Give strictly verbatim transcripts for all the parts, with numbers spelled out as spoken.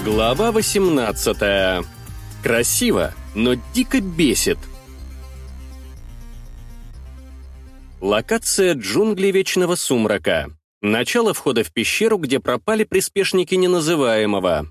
Глава восемнадцатая. Красиво, но дико бесит. Локация джунглей Вечного Сумрака. Начало входа в пещеру, где пропали приспешники Неназываемого.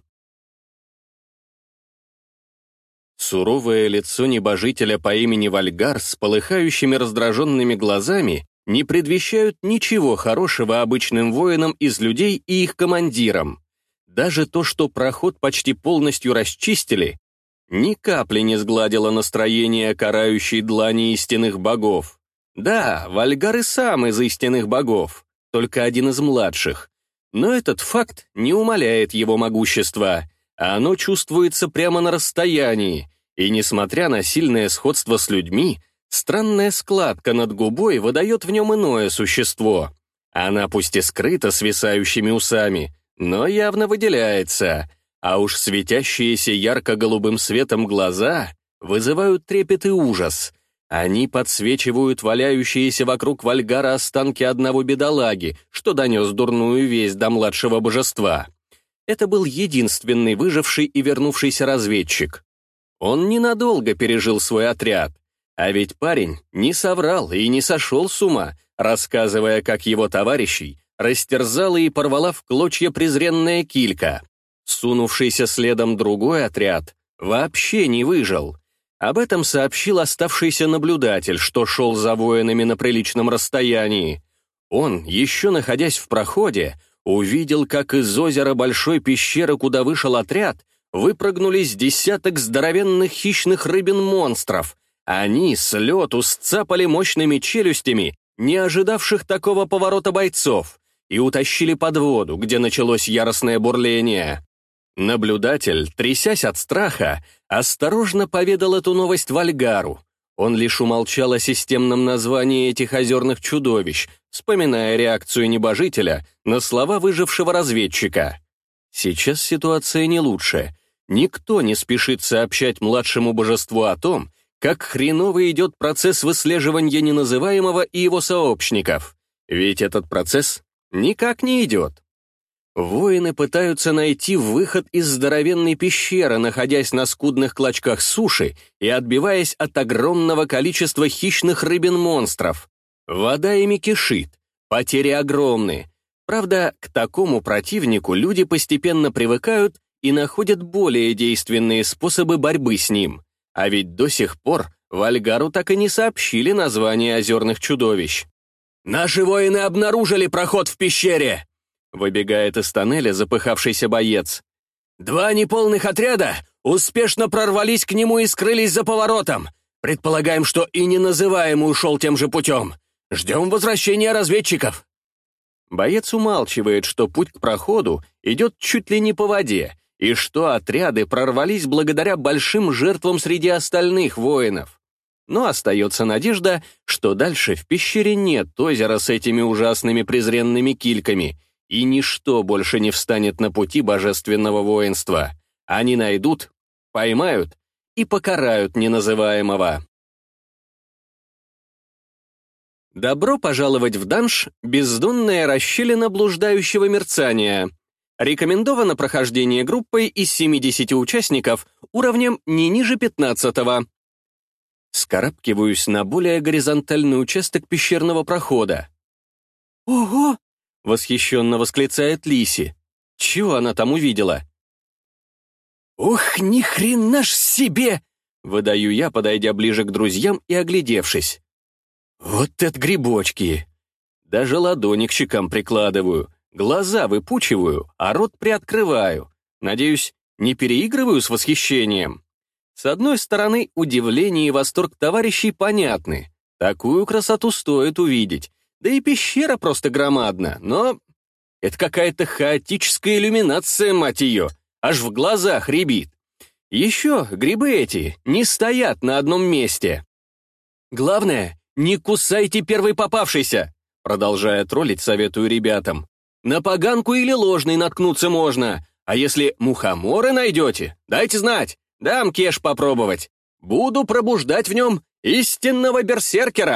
Суровое лицо небожителя по имени Вальгар с полыхающими раздраженными глазами не предвещают ничего хорошего обычным воинам из людей и их командирам. Даже то, что проход почти полностью расчистили, ни капли не сгладило настроение карающей длани истинных богов. Да, Вальгар и сам из истинных богов, только один из младших. Но этот факт не умаляет его могущества, а оно чувствуется прямо на расстоянии, и, несмотря на сильное сходство с людьми, странная складка над губой выдает в нем иное существо. Она пусть и скрыта свисающими усами, но явно выделяется, а уж светящиеся ярко-голубым светом глаза вызывают трепет и ужас. Они подсвечивают валяющиеся вокруг Вальгара останки одного бедолаги, что донес дурную весть до младшего божества. Это был единственный выживший и вернувшийся разведчик. Он ненадолго пережил свой отряд, а ведь парень не соврал и не сошел с ума, рассказывая, как его товарищей растерзала и порвала в клочья презренная килька. Сунувшийся следом другой отряд вообще не выжил. Об этом сообщил оставшийся наблюдатель, что шел за воинами на приличном расстоянии. Он, еще находясь в проходе, увидел, как из озера большой пещеры, куда вышел отряд, выпрыгнули с десяток здоровенных хищных рыбин-монстров. Они с лету сцапали мощными челюстями не ожидавших такого поворота бойцов и утащили под воду, где началось яростное бурление. Наблюдатель, трясясь от страха, осторожно поведал эту новость Вальгару. Он лишь умолчал о системном названии этих озерных чудовищ, вспоминая реакцию небожителя на слова выжившего разведчика. Сейчас ситуация не лучше. Никто не спешит сообщать младшему божеству о том, как хреново идет процесс выслеживания Неназываемого и его сообщников. Ведь этот процесс никак не идет. Воины пытаются найти выход из здоровенной пещеры, находясь на скудных клочках суши и отбиваясь от огромного количества хищных рыбин-монстров. Вода ими кишит, потери огромны. Правда, к такому противнику люди постепенно привыкают и находят более действенные способы борьбы с ним. А ведь до сих пор Вальгару так и не сообщили название озерных чудовищ. «Наши воины обнаружили проход в пещере!» Выбегает из тоннеля запыхавшийся боец. «Два неполных отряда успешно прорвались к нему и скрылись за поворотом. Предполагаем, что и Неназываемый ушел тем же путем. Ждем возвращения разведчиков». Боец умалчивает, что путь к проходу идет чуть ли не по воде, и что отряды прорвались благодаря большим жертвам среди остальных воинов. Но остается надежда, что дальше в пещере нет озера с этими ужасными презренными кильками, и ничто больше не встанет на пути божественного воинства. Они найдут, поймают и покарают Неназываемого. Добро пожаловать в данж «Бездонная расщелина блуждающего мерцания». Рекомендовано прохождение группой из семидесяти участников уровнем не ниже пятнадцатого. Скарабкиваюсь на более горизонтальный участок пещерного прохода. «Ого!» — восхищенно восклицает Лиси. Чего она там увидела? «Ух, ни хрена ж себе!» — выдаю я, подойдя ближе к друзьям и оглядевшись. «Вот это грибочки!» Даже ладони к щекам прикладываю, глаза выпучиваю, а рот приоткрываю. Надеюсь, не переигрываю с восхищением. С одной стороны, удивление и восторг товарищей понятны. Такую красоту стоит увидеть. Да и пещера просто громадна, но... Это какая-то хаотическая иллюминация, мать ее. Аж в глазах рябит. Еще грибы эти не стоят на одном месте. Главное, не кусайте первый попавшийся. Продолжая троллить, советую ребятам. На поганку или ложный наткнуться можно. А если мухоморы найдете, дайте знать. Дам кеш попробовать. Буду пробуждать в нем истинного берсеркера.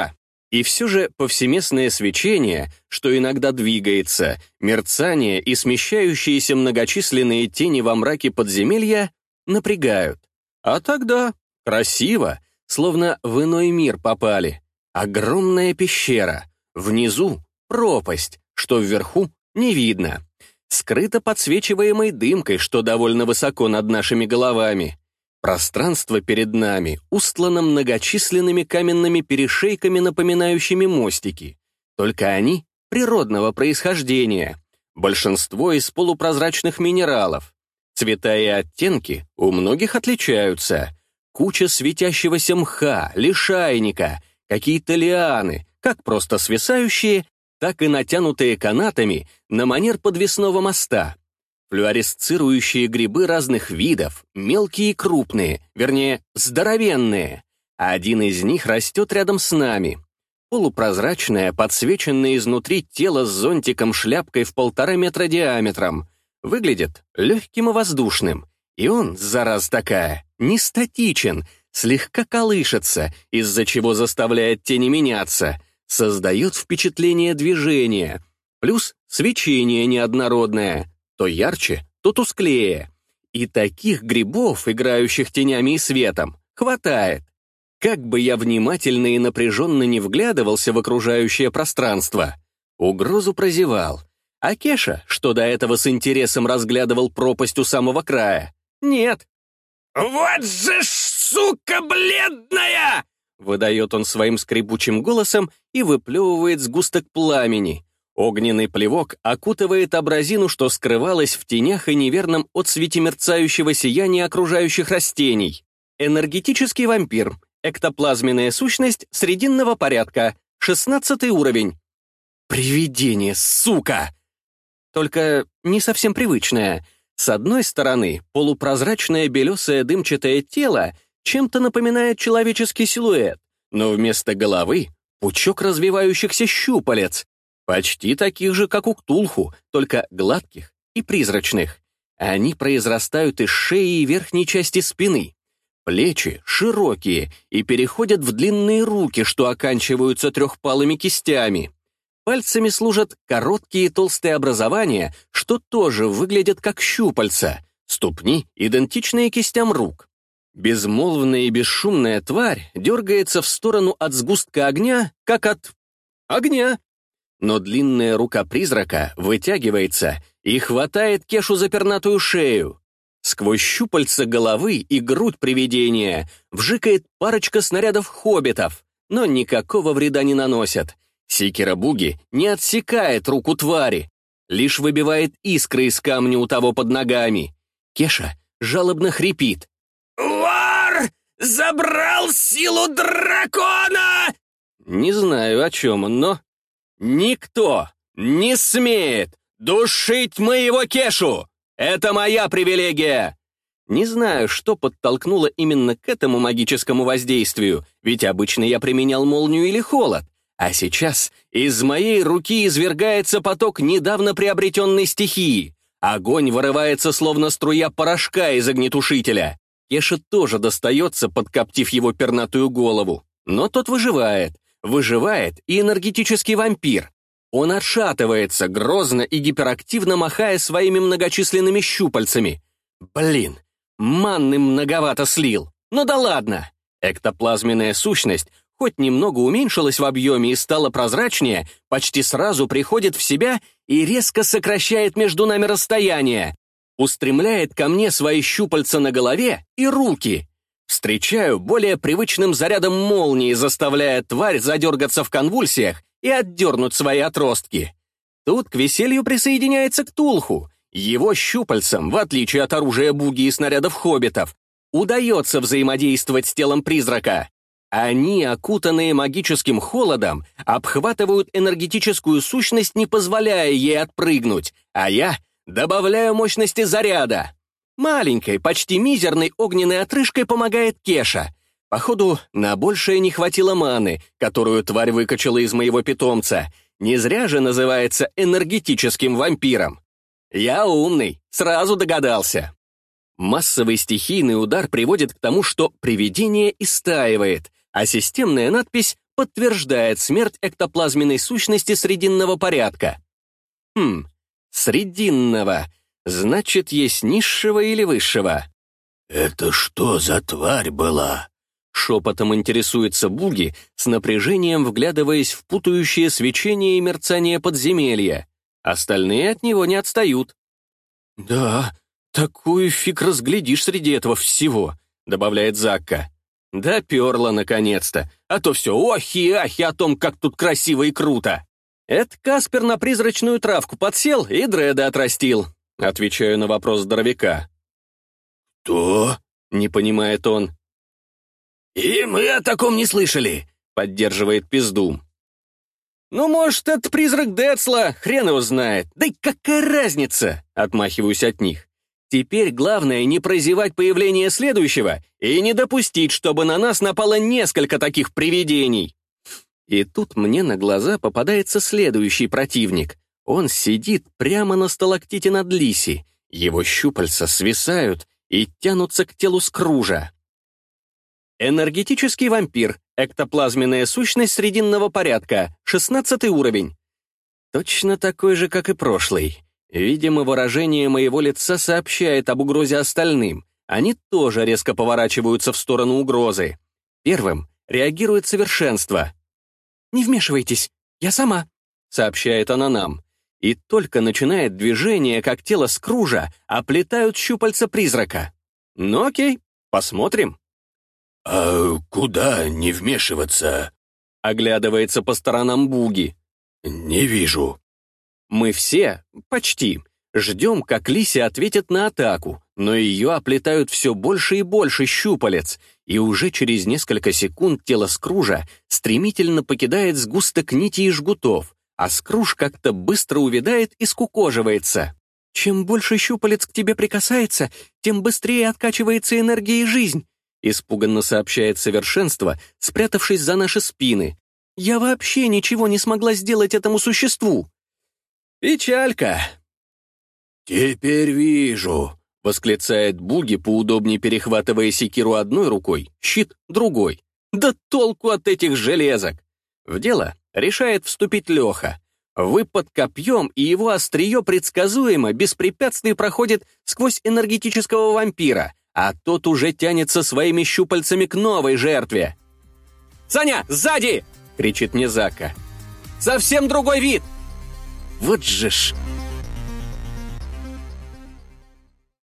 И все же повсеместное свечение, что иногда двигается, мерцание и смещающиеся многочисленные тени во мраке подземелья напрягают. А тогда красиво, словно в иной мир попали. Огромная пещера, внизу пропасть, что вверху не видно. Скрыто подсвечиваемой дымкой, что довольно высоко над нашими головами. Пространство перед нами устлано многочисленными каменными перешейками, напоминающими мостики. Только они природного происхождения. Большинство из полупрозрачных минералов. Цвета и оттенки у многих отличаются. Куча светящегося мха, лишайника, какие-то лианы, как просто свисающие, так и натянутые канатами на манер подвесного моста. Флуоресцирующие грибы разных видов, мелкие и крупные, вернее, здоровенные. Один из них растет рядом с нами. Полупрозрачное, подсвеченное изнутри тело с зонтиком-шляпкой в полтора метра диаметром. Выглядит легким и воздушным. И он, зараза такая, не статичен, слегка колышется, из-за чего заставляет тени меняться, создает впечатление движения, плюс свечение неоднородное, то ярче, то тусклее. И таких грибов, играющих тенями и светом, хватает. Как бы я внимательно и напряженно не вглядывался в окружающее пространство, угрозу прозевал. А Кеша, что до этого с интересом разглядывал пропасть у самого края, нет. «Вот же ж, сука бледная!» выдает он своим скрипучим голосом и выплевывает сгусток пламени. Огненный плевок окутывает абразину, что скрывалась в тенях и неверном отсвете мерцающего сияния окружающих растений. Энергетический вампир. Эктоплазменная сущность срединного порядка. шестнадцатый уровень. Привидение, сука! Только не совсем привычное. С одной стороны, полупрозрачное белесое дымчатое тело чем-то напоминает человеческий силуэт, но вместо головы — пучок развивающихся щупалец, почти таких же, как у Ктулху, только гладких и призрачных. Они произрастают из шеи и верхней части спины. Плечи широкие и переходят в длинные руки, что оканчиваются трехпалыми кистями. Пальцами служат короткие толстые образования, что тоже выглядят как щупальца, ступни, идентичные кистям рук. Безмолвная и бесшумная тварь дергается в сторону от сгустка огня, как от огня. Но длинная рука призрака вытягивается и хватает Кешу за пернатую шею. Сквозь щупальца головы и грудь привидения вжикает парочка снарядов хоббитов, но никакого вреда не наносят. Секира Буги не отсекает руку твари, лишь выбивает искры из камня у того под ногами. Кеша жалобно хрипит. «Вар! Забрал силу дракона!» Не знаю, о чем он, но... «Никто не смеет душить моего Кешу! Это моя привилегия!» Не знаю, что подтолкнуло именно к этому магическому воздействию, ведь обычно я применял молнию или холод, а сейчас из моей руки извергается поток недавно приобретенной стихии. Огонь вырывается, словно струя порошка из огнетушителя. Кеша тоже достается, подкоптив его пернатую голову, но тот выживает. Выживает и энергетический вампир. Он отшатывается, грозно и гиперактивно махая своими многочисленными щупальцами. Блин, манны многовато слил. Ну да ладно. Эктоплазменная сущность хоть немного уменьшилась в объеме и стала прозрачнее, почти сразу приходит в себя и резко сокращает между нами расстояние. Устремляет ко мне свои щупальца на голове и руки. Встречаю более привычным зарядом молнии, заставляя тварь задергаться в конвульсиях и отдернуть свои отростки. Тут к веселью присоединяется Ктулху. Его щупальцам, в отличие от оружия Буги и снарядов хоббитов, удается взаимодействовать с телом призрака. Они, окутанные магическим холодом, обхватывают энергетическую сущность, не позволяя ей отпрыгнуть, а я добавляю мощности заряда. Маленькой, почти мизерной огненной отрыжкой помогает Кеша. Походу, на большее не хватило маны, которую тварь выкачала из моего питомца. Не зря же называется энергетическим вампиром. Я умный, сразу догадался. Массовый стихийный удар приводит к тому, что привидение истаивает, а системная надпись подтверждает смерть эктоплазменной сущности срединного порядка. Хм, срединного. Значит, есть низшего или высшего. «Это что за тварь была?» Шепотом интересуется Буги, с напряжением вглядываясь в путающее свечение и мерцание подземелья. Остальные от него не отстают. «Да, такую фиг разглядишь среди этого всего», — добавляет Закка. «Доперла, наконец-то, а то все охи-ахи о том, как тут красиво и круто». «Это Каспер на призрачную травку подсел и дреды отрастил», — отвечаю на вопрос здоровяка. «Кто?» — не понимает он. «И мы о таком не слышали», — поддерживает Пиздум. «Ну, может, это призрак Децла, хрен его знает. Да и какая разница?» — отмахиваюсь от них. «Теперь главное не прозевать появление следующего и не допустить, чтобы на нас напало несколько таких привидений». И тут мне на глаза попадается следующий противник. Он сидит прямо на сталактите над Лиси. Его щупальца свисают и тянутся к телу Скружа. Энергетический вампир, эктоплазменная сущность срединного порядка, шестнадцатый уровень. Точно такой же, как и прошлый. Видимо, выражение моего лица сообщает об угрозе остальным. Они тоже резко поворачиваются в сторону угрозы. Первым реагирует совершенство. «Не вмешивайтесь, я сама», — сообщает она нам. И только начинает движение, как тело Скружа оплетают щупальца призрака. Ну окей, посмотрим. «А куда не вмешиваться?» — оглядывается по сторонам Буги. «Не вижу». Мы все, почти, ждем, как Лися ответит на атаку, но ее оплетают все больше и больше щупалец, и уже через несколько секунд тело Скружа стремительно покидает сгусток нити и жгутов, а Скруж как-то быстро увядает и скукоживается. «Чем больше щупалец к тебе прикасается, тем быстрее откачивается энергия и жизнь», испуганно сообщает совершенство, спрятавшись за наши спины. «Я вообще ничего не смогла сделать этому существу». «Печалька». «Теперь вижу», — восклицает Буги, поудобнее перехватывая секиру одной рукой, щит другой. «Да толку от этих железок!» В дело решает вступить Леха. Выпад копьем, и его острие предсказуемо, без препятствий проходит сквозь энергетического вампира, а тот уже тянется своими щупальцами к новой жертве. «Саня, сзади!» — кричит мне Зака. «Совсем другой вид!» Вот же ж...